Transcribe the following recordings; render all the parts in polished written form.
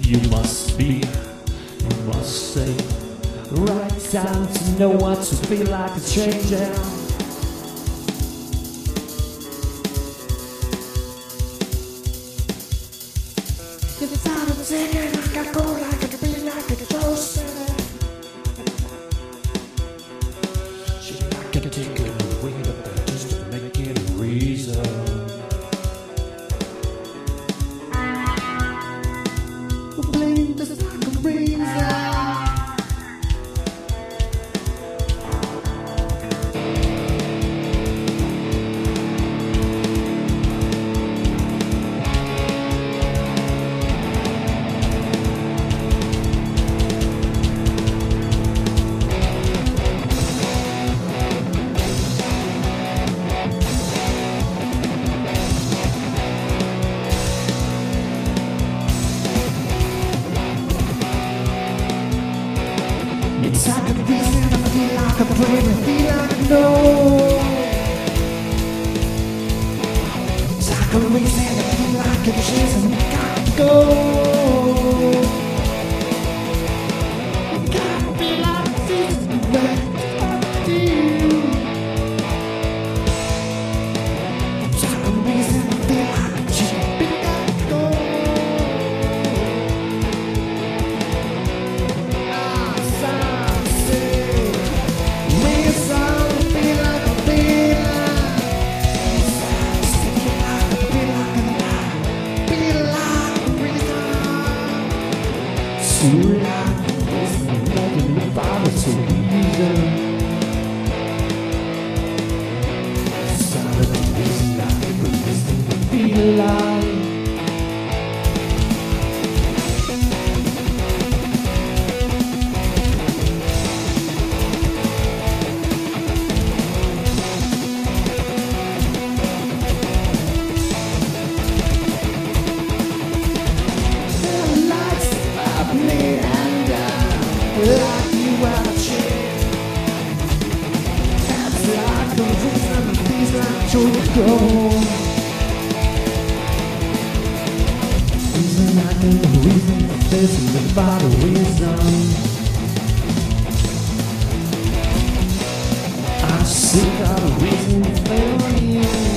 You must be, you must say the right time to know what to feel like a stranger. If it's out of the second, I gotta go like I could be like a ghost. She's not gonna take it away, but they're just to make it a reason. Blame this is like a reason. It's like a reason, I feel like a brave, I feel like I know. It's like a reason, I feel like a chase and I gotta go. I gotta be like this, but I do. It's like a reason, I feel like a chase and I gotta go. Too loud, isn't making the bottle so easy. Solid is not resisting the feel alive. Like you out of chair. That's like the reason things like to go. Reason I know, reason there's something about a reason. I'm sick of the reason to fail on you.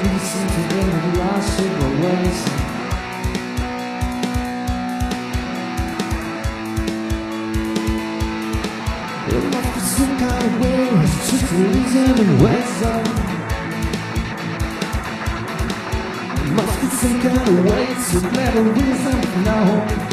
listen to the lost in the ways. It must be some kind of way, it's just a reason and wisdom. It must be some kind of way to let a reason know.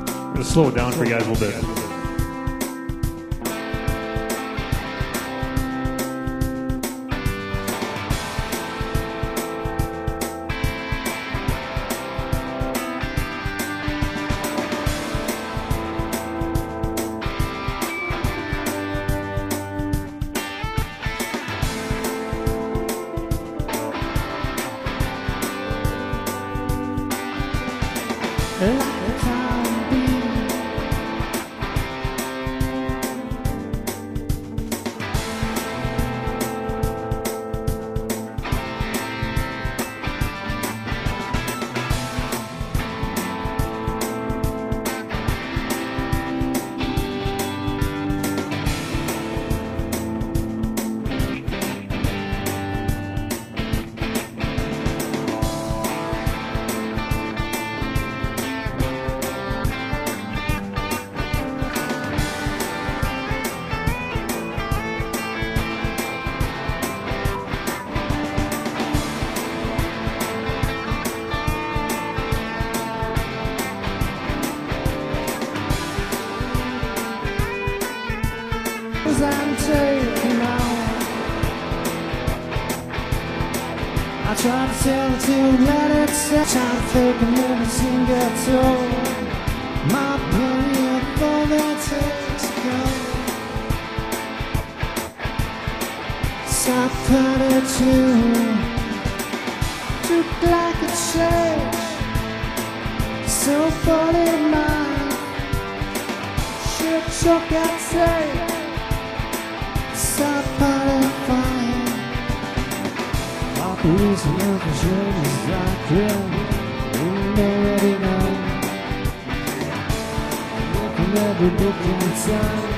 Slow it down for you guys a little bit. lifetime beat. I'm taking out. I try to tell it to let it set. Try to fake and never seem to get told. My plenty of all that takes to go. Stop cutting to like a change. So funny mine. Shit chuck outside. Stop fire. Police and local shades like real. We already know. Looking at the book in time.